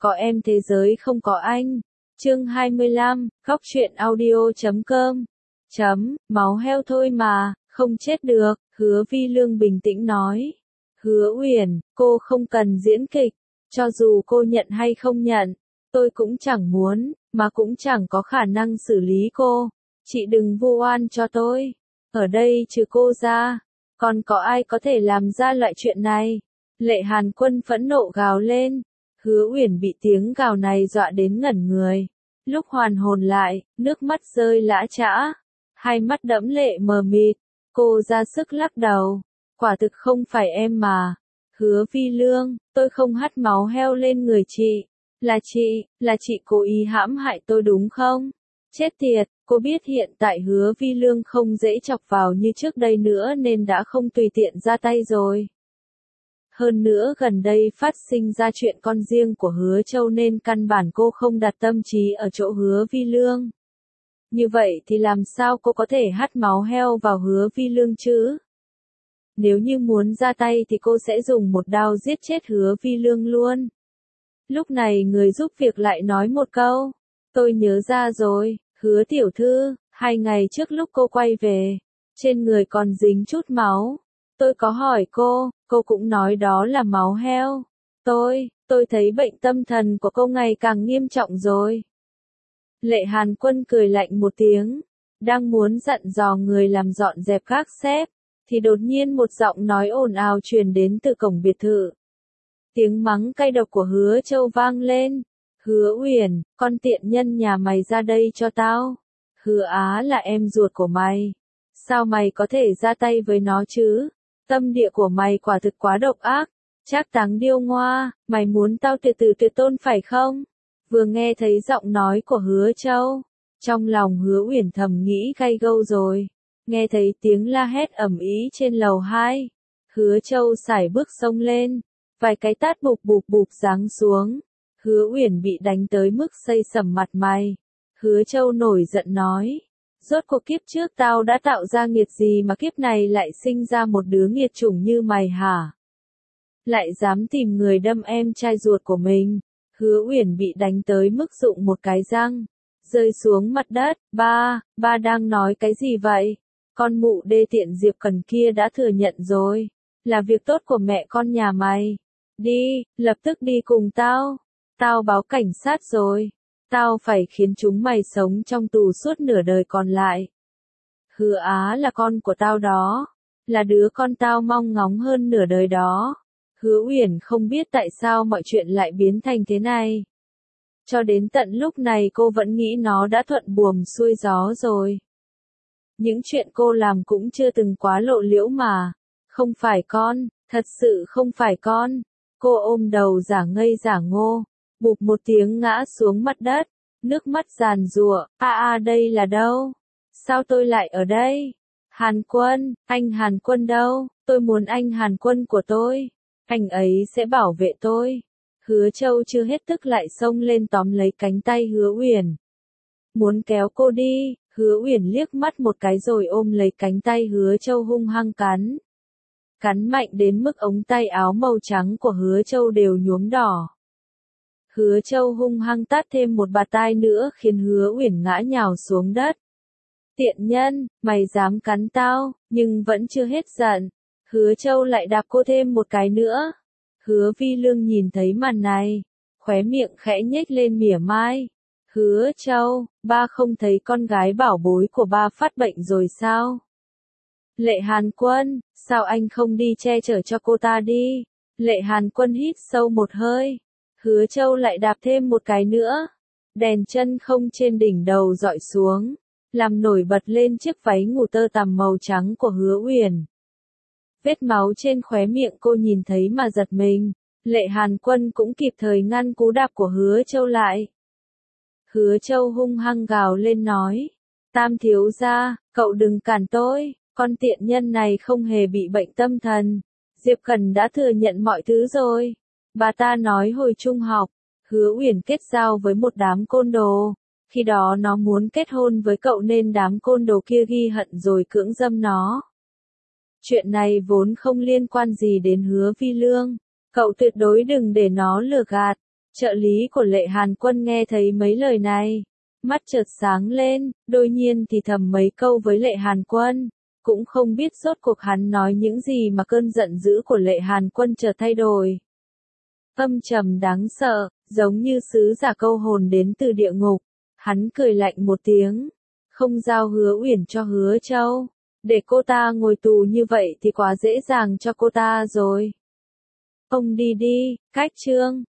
Có em thế giới không có anh. Chương 25, góc truyện audio.com. Máu heo thôi mà, không chết được, Hứa Vi Lương bình tĩnh nói. Hứa Uyển, cô không cần diễn kịch, cho dù cô nhận hay không nhận, tôi cũng chẳng muốn, mà cũng chẳng có khả năng xử lý cô. Chị đừng vu oan cho tôi. Ở đây trừ cô ra, còn có ai có thể làm ra loại chuyện này? Lệ Hàn Quân phẫn nộ gào lên. Hứa Uyển bị tiếng gào này dọa đến ngẩn người. Lúc hoàn hồn lại, nước mắt rơi lã chã, hai mắt đẫm lệ mờ mịt, cô ra sức lắc đầu. Quả thực không phải em mà. Hứa Vi Lương, tôi không hắt máu heo lên người chị. Là chị cố ý hãm hại tôi đúng không? Chết tiệt, cô biết hiện tại Hứa Vi Lương không dễ chọc vào như trước đây nữa nên đã không tùy tiện ra tay rồi. Hơn nữa gần đây phát sinh ra chuyện con riêng của Hứa Châu nên căn bản cô không đặt tâm trí ở chỗ Hứa Vi Lương. Như vậy thì làm sao cô có thể hắt máu heo vào Hứa Vi Lương chứ? Nếu như muốn ra tay thì cô sẽ dùng một đao giết chết Hứa Vi Lương luôn. Lúc này người giúp việc lại nói một câu. Tôi nhớ ra rồi, Hứa tiểu thư, 2 ngày trước lúc cô quay về, trên người còn dính chút máu. Tôi có hỏi cô cũng nói đó là máu heo. Tôi thấy bệnh tâm thần của cô ngày càng nghiêm trọng rồi. Lệ Hàn Quân cười lạnh một tiếng, đang muốn dặn dò người làm dọn dẹp gác xếp, thì đột nhiên một giọng nói ồn ào truyền đến từ cổng biệt thự. Tiếng mắng cay độc của Hứa Châu vang lên. Hứa Uyển, con tiện nhân nhà mày ra đây cho tao. Hứa Á là em ruột của mày. Sao mày có thể ra tay với nó chứ? Tâm địa của mày quả thực quá độc ác. Trác Táng điêu ngoa, mày muốn tao tuyệt tôn phải không? Vừa nghe thấy giọng nói của Hứa Châu, trong lòng Hứa Uyển thầm nghĩ gay gâu rồi. Nghe thấy tiếng la hét ầm ĩ trên lầu 2, Hứa Châu sải bước xông lên, vài cái tát bụp bụp giáng xuống. Hứa Uyển bị đánh tới mức xây sẩm mặt mày. Hứa Châu nổi giận nói, rốt cuộc kiếp trước tao đã tạo ra nghiệt gì mà kiếp này lại sinh ra một đứa nghiệt chủng như mày hả? Lại dám tìm người đâm em trai ruột của mình. Hứa Uyển bị đánh tới mức rụng một cái răng, rơi xuống mặt đất. Ba đang nói cái gì vậy? Con mụ đê tiện Diệp Cần kia đã thừa nhận rồi, là việc tốt của mẹ con nhà mày. Đi, lập tức đi cùng tao. Tao báo cảnh sát rồi. Tao phải khiến chúng mày sống trong tù suốt nửa đời còn lại. Hứa Á là con của tao đó, là đứa con tao mong ngóng hơn nửa đời đó. Hứa Uyển không biết tại sao mọi chuyện lại biến thành thế này. Cho đến tận lúc này cô vẫn nghĩ nó đã thuận buồm xuôi gió rồi. Những chuyện cô làm cũng chưa từng quá lộ liễu mà. Không phải con, thật sự không phải con. Cô ôm đầu giả ngây giả ngô, bụp một tiếng ngã xuống mặt đất, nước mắt giàn giụa. Đây là đâu? Sao tôi lại ở đây? Hàn Quân, anh Hàn Quân đâu? Tôi muốn anh Hàn Quân của tôi. Anh ấy sẽ bảo vệ tôi. Hứa Châu chưa hết tức lại xông lên tóm lấy cánh tay Hứa Uyển, muốn kéo cô đi. Hứa Uyển liếc mắt một cái rồi ôm lấy cánh tay Hứa Châu hung hăng cắn. Cắn mạnh đến mức ống tay áo màu trắng của Hứa Châu đều nhuốm đỏ. Hứa Châu hung hăng tát thêm một bạt tai nữa khiến Hứa Uyển ngã nhào xuống đất. Tiện nhân, mày dám cắn tao, nhưng vẫn chưa hết giận. Hứa Châu lại đạp cô thêm một cái nữa. Hứa Vi Lương nhìn thấy màn này, khóe miệng khẽ nhếch lên mỉa mai. Hứa Châu, ba không thấy con gái bảo bối của ba phát bệnh rồi sao? Lệ Hàn Quân, sao anh không đi che chở cho cô ta đi? Lệ Hàn Quân hít sâu một hơi. Hứa Châu lại đạp thêm một cái nữa. Đèn chân không trên đỉnh đầu dọi xuống, làm nổi bật lên chiếc váy ngủ tơ tằm màu trắng của Hứa Uyển. Vết máu trên khóe miệng cô nhìn thấy mà giật mình. Lệ Hàn Quân cũng kịp thời ngăn cú đạp của Hứa Châu lại. Hứa Châu hung hăng gào lên nói, Tam thiếu gia, cậu đừng cản tôi, con tiện nhân này không hề bị bệnh tâm thần. Diệp Cần đã thừa nhận mọi thứ rồi. Bà ta nói hồi trung học, Hứa Uyển kết giao với một đám côn đồ. Khi đó nó muốn kết hôn với cậu nên đám côn đồ kia ghi hận rồi cưỡng dâm nó. Chuyện này vốn không liên quan gì đến Hứa Vi Lương. Cậu tuyệt đối đừng để nó lừa gạt. Trợ lý của Lệ Hàn Quân nghe thấy mấy lời này, mắt chợt sáng lên, đôi nhiên thì thầm mấy câu với Lệ Hàn Quân, cũng không biết rốt cuộc hắn nói những gì mà cơn giận dữ của Lệ Hàn Quân chợt thay đổi. Âm trầm đáng sợ, giống như sứ giả câu hồn đến từ địa ngục. Hắn cười lạnh một tiếng, không giao Hứa Uyển cho Hứa Châu, để cô ta ngồi tù như vậy thì quá dễ dàng cho cô ta rồi. Ông đi đi, cách chương.